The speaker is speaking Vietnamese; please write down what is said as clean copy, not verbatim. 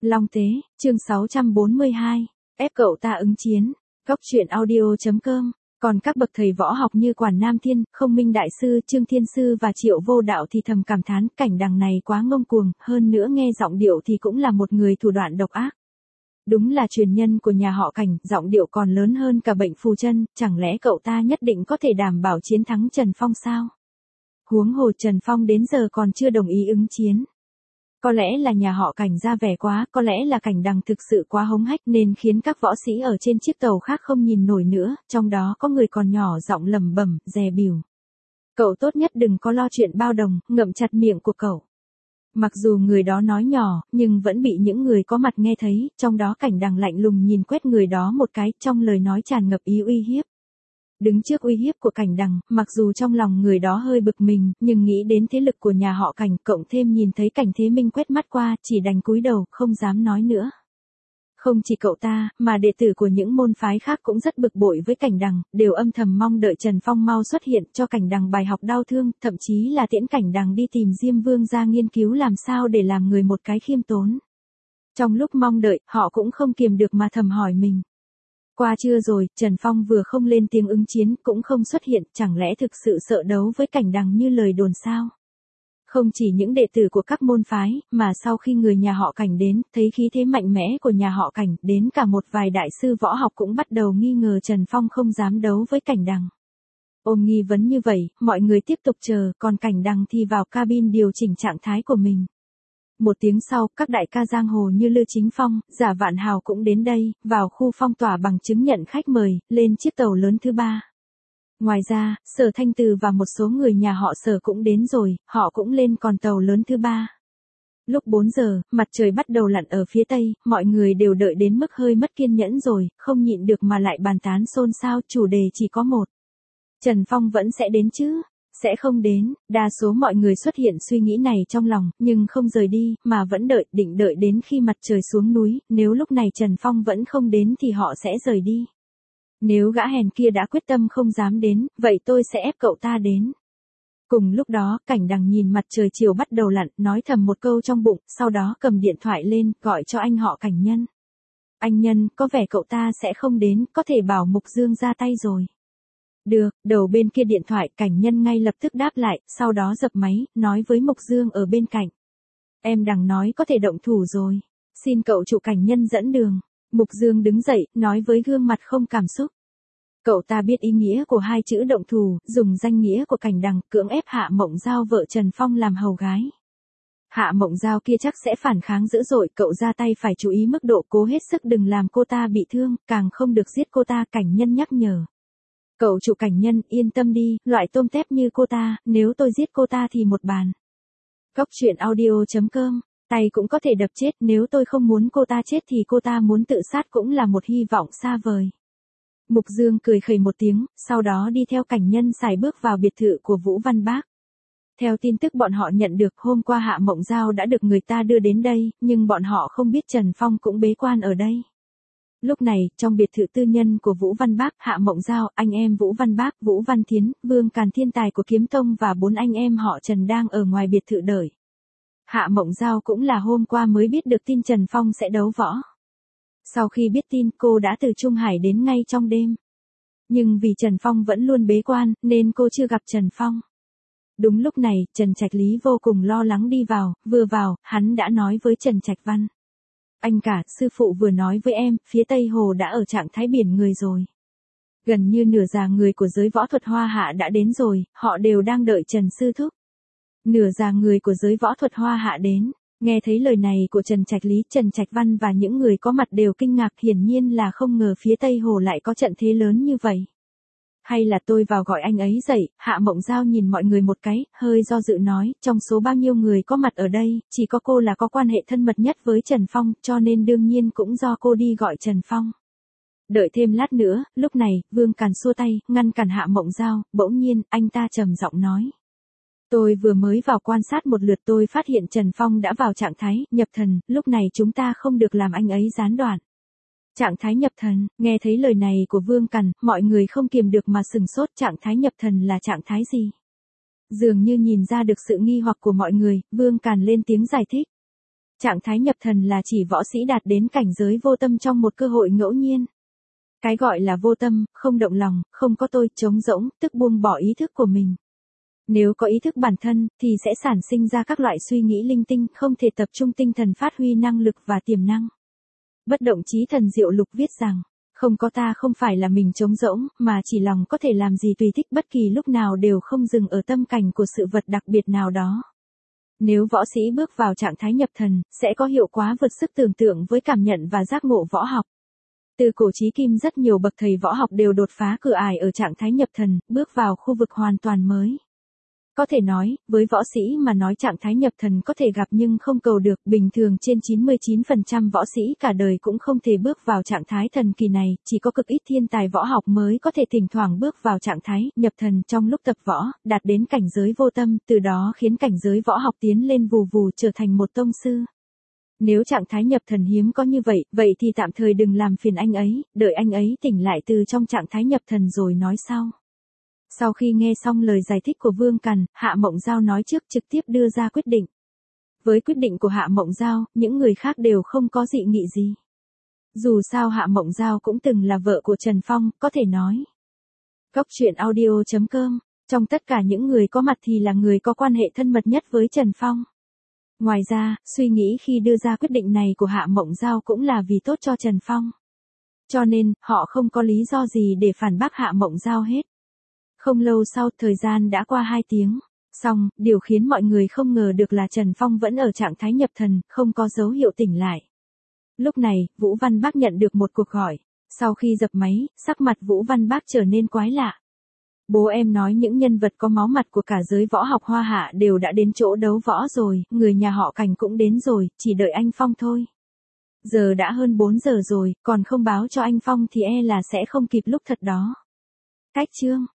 Long Tế, chương 642, ép cậu ta ứng chiến. Góc truyện audio.com. Còn các bậc thầy võ học như Quản Nam Thiên, Không Minh Đại Sư, Trương Thiên Sư và Triệu Vô Đạo thì thầm cảm thán cảnh đằng này quá ngông cuồng, hơn nữa nghe giọng điệu thì cũng là một người thủ đoạn độc ác. Đúng là truyền nhân của nhà họ Cảnh, giọng điệu còn lớn hơn cả bệnh phù chân, chẳng lẽ cậu ta nhất định có thể đảm bảo chiến thắng Trần Phong sao? Huống hồ Trần Phong đến giờ còn chưa đồng ý ứng chiến. Có lẽ là nhà họ Cảnh ra vẻ quá, có lẽ là Cảnh đằng thực sự quá hống hách nên khiến các võ sĩ ở trên chiếc tàu khác không nhìn nổi nữa, trong đó có người còn nhỏ giọng lẩm bẩm, dè bỉu. Cậu tốt nhất đừng có lo chuyện bao đồng, ngậm chặt miệng của cậu. Mặc dù người đó nói nhỏ, nhưng vẫn bị những người có mặt nghe thấy, trong đó Cảnh đằng lạnh lùng nhìn quét người đó một cái, trong lời nói tràn ngập ý uy hiếp. Đứng trước uy hiếp của Cảnh đằng, mặc dù trong lòng người đó hơi bực mình, nhưng nghĩ đến thế lực của nhà họ Cảnh, cộng thêm nhìn thấy Cảnh Thế Minh quét mắt qua, chỉ đành cúi đầu, không dám nói nữa. Không chỉ cậu ta, mà đệ tử của những môn phái khác cũng rất bực bội với Cảnh đằng, đều âm thầm mong đợi Trần Phong mau xuất hiện cho Cảnh đằng bài học đau thương, thậm chí là tiễn Cảnh đằng đi tìm Diêm Vương ra nghiên cứu làm sao để làm người một cái khiêm tốn. Trong lúc mong đợi, họ cũng không kiềm được mà thầm hỏi mình. Qua trưa rồi, Trần Phong vừa không lên tiếng ứng chiến, cũng không xuất hiện, chẳng lẽ thực sự sợ đấu với Cảnh đằng như lời đồn sao? Không chỉ những đệ tử của các môn phái, mà sau khi người nhà họ Cảnh đến, thấy khí thế mạnh mẽ của nhà họ Cảnh, đến cả một vài đại sư võ học cũng bắt đầu nghi ngờ Trần Phong không dám đấu với Cảnh đằng. Ôm nghi vấn như vậy, mọi người tiếp tục chờ, còn Cảnh đằng thì vào cabin điều chỉnh trạng thái của mình. Một tiếng sau, các đại ca giang hồ như Lư Chính Phong, Giả Vạn Hào cũng đến đây, vào khu phong tỏa bằng chứng nhận khách mời, lên chiếc tàu lớn thứ 3. Ngoài ra, Sở Thanh Từ và một số người nhà họ Sở cũng đến rồi, họ cũng lên con tàu lớn thứ 3. Lúc 4 giờ, mặt trời bắt đầu lặn ở phía tây, mọi người đều đợi đến mức hơi mất kiên nhẫn rồi, không nhịn được mà lại bàn tán xôn xao, chủ đề chỉ có một. Trần Phong vẫn sẽ đến chứ? Sẽ không đến, đa số mọi người xuất hiện suy nghĩ này trong lòng, nhưng không rời đi, mà vẫn đợi, định đợi đến khi mặt trời xuống núi, nếu lúc này Trần Phong vẫn không đến thì họ sẽ rời đi. Nếu gã hèn kia đã quyết tâm không dám đến, vậy tôi sẽ ép cậu ta đến. Cùng lúc đó, Cảnh đằng nhìn mặt trời chiều bắt đầu lặn, nói thầm một câu trong bụng, sau đó cầm điện thoại lên, gọi cho anh họ Cảnh Nhân. Anh Nhân, có vẻ cậu ta sẽ không đến, có thể bảo Mục Dương ra tay rồi. Được, đầu bên kia điện thoại, Cảnh Nhân ngay lập tức đáp lại, sau đó dập máy, nói với Mục Dương ở bên cạnh. Em đằng nói có thể động thủ rồi. Xin cậu chủ Cảnh Nhân dẫn đường. Mục Dương đứng dậy, nói với gương mặt không cảm xúc. Cậu ta biết ý nghĩa của hai chữ động thủ, dùng danh nghĩa của Cảnh đằng, cưỡng ép Hạ Mộng Giao vợ Trần Phong làm hầu gái. Hạ Mộng Giao kia chắc sẽ phản kháng dữ dội, cậu ra tay phải chú ý mức độ, cố hết sức đừng làm cô ta bị thương, càng không được giết cô ta, Cảnh Nhân nhắc nhở. Cậu chủ Cảnh Nhân, yên tâm đi, loại tôm tép như cô ta, nếu tôi giết cô ta thì một bàn. Góc truyện audio.com, tay cũng có thể đập chết, nếu tôi không muốn cô ta chết thì cô ta muốn tự sát cũng là một hy vọng xa vời. Mục Dương cười khẩy một tiếng, sau đó đi theo Cảnh Nhân xài bước vào biệt thự của Vũ Văn Bác. Theo tin tức bọn họ nhận được, hôm qua Hạ Mộng Giao đã được người ta đưa đến đây, nhưng bọn họ không biết Trần Phong cũng bế quan ở đây. Lúc này, trong biệt thự tư nhân của Vũ Văn Bác, Hạ Mộng Giao, anh em Vũ Văn Bác, Vũ Văn Thiến, Vương Càn thiên tài của Kiếm Tông và 4 anh em họ Trần đang ở ngoài biệt thự đợi. Hạ Mộng Giao cũng là hôm qua mới biết được tin Trần Phong sẽ đấu võ. Sau khi biết tin, cô đã từ Trung Hải đến ngay trong đêm. Nhưng vì Trần Phong vẫn luôn bế quan, nên cô chưa gặp Trần Phong. Đúng lúc này, Trần Trạch Lý vô cùng lo lắng đi vào, vừa vào, hắn đã nói với Trần Trạch Văn. Anh cả, sư phụ vừa nói với em, phía Tây Hồ đã ở trạng thái biển người rồi. Gần như nửa già người của giới võ thuật Hoa Hạ đã đến rồi, họ đều đang đợi Trần sư thúc. Nửa già người của giới võ thuật Hoa Hạ đến. Nghe thấy lời này của Trần Trạch Lý, Trần Trạch Văn và những người có mặt đều kinh ngạc, hiển nhiên là không ngờ phía Tây Hồ lại có trận thế lớn như vậy. Hay là tôi vào gọi anh ấy dậy? Hạ Mộng Giao nhìn mọi người một cái, hơi do dự nói, trong số bao nhiêu người có mặt ở đây, chỉ có cô là có quan hệ thân mật nhất với Trần Phong, cho nên đương nhiên cũng do cô đi gọi Trần Phong. Đợi thêm lát nữa, lúc này, Vương Càn xua tay, ngăn cản Hạ Mộng Giao, bỗng nhiên, anh ta trầm giọng nói. Tôi vừa mới vào quan sát một lượt, tôi phát hiện Trần Phong đã vào trạng thái nhập thần, lúc này chúng ta không được làm anh ấy gián đoạn. Trạng thái nhập thần, nghe thấy lời này của Vương Càn, mọi người không kiềm được mà sừng sốt, trạng thái nhập thần là trạng thái gì? Dường như nhìn ra được sự nghi hoặc của mọi người, Vương Càn lên tiếng giải thích. Trạng thái nhập thần là chỉ võ sĩ đạt đến cảnh giới vô tâm trong một cơ hội ngẫu nhiên. Cái gọi là vô tâm, không động lòng, không có tôi, trống rỗng, tức buông bỏ ý thức của mình. Nếu có ý thức bản thân, thì sẽ sản sinh ra các loại suy nghĩ linh tinh, không thể tập trung tinh thần phát huy năng lực và tiềm năng. Bất động chí thần Diệu Lục viết rằng, không có ta không phải là mình trống rỗng, mà chỉ lòng có thể làm gì tùy thích bất kỳ lúc nào đều không dừng ở tâm cảnh của sự vật đặc biệt nào đó. Nếu võ sĩ bước vào trạng thái nhập thần, sẽ có hiệu quả vượt sức tưởng tượng với cảm nhận và giác ngộ võ học. Từ cổ chí kim rất nhiều bậc thầy võ học đều đột phá cửa ải ở trạng thái nhập thần, bước vào khu vực hoàn toàn mới. Có thể nói, với võ sĩ mà nói trạng thái nhập thần có thể gặp nhưng không cầu được, bình thường trên 99% võ sĩ cả đời cũng không thể bước vào trạng thái thần kỳ này, chỉ có cực ít thiên tài võ học mới có thể thỉnh thoảng bước vào trạng thái nhập thần trong lúc tập võ, đạt đến cảnh giới vô tâm, từ đó khiến cảnh giới võ học tiến lên vù vù trở thành một tông sư. Nếu trạng thái nhập thần hiếm có như vậy thì tạm thời đừng làm phiền anh ấy, đợi anh ấy tỉnh lại từ trong trạng thái nhập thần rồi nói sau. Sau khi nghe xong lời giải thích của Vương Cằn, Hạ Mộng Giao nói trước trực tiếp đưa ra quyết định. Với quyết định của Hạ Mộng Giao, những người khác đều không có dị nghị gì. Dù sao Hạ Mộng Giao cũng từng là vợ của Trần Phong, có thể nói. Góc truyện audio.com, trong tất cả những người có mặt thì là người có quan hệ thân mật nhất với Trần Phong. Ngoài ra, suy nghĩ khi đưa ra quyết định này của Hạ Mộng Giao cũng là vì tốt cho Trần Phong. Cho nên, họ không có lý do gì để phản bác Hạ Mộng Giao hết. Không lâu sau, thời gian đã qua 2 tiếng. Xong, điều khiến mọi người không ngờ được là Trần Phong vẫn ở trạng thái nhập thần, không có dấu hiệu tỉnh lại. Lúc này, Vũ Văn Bác nhận được một cuộc gọi. Sau khi dập máy, sắc mặt Vũ Văn Bác trở nên quái lạ. Bố em nói những nhân vật có máu mặt của cả giới võ học Hoa Hạ đều đã đến chỗ đấu võ rồi, người nhà họ Cảnh cũng đến rồi, chỉ đợi anh Phong thôi. Giờ đã hơn 4 giờ rồi, còn không báo cho anh Phong thì e là sẽ không kịp lúc thật đó. Cách chương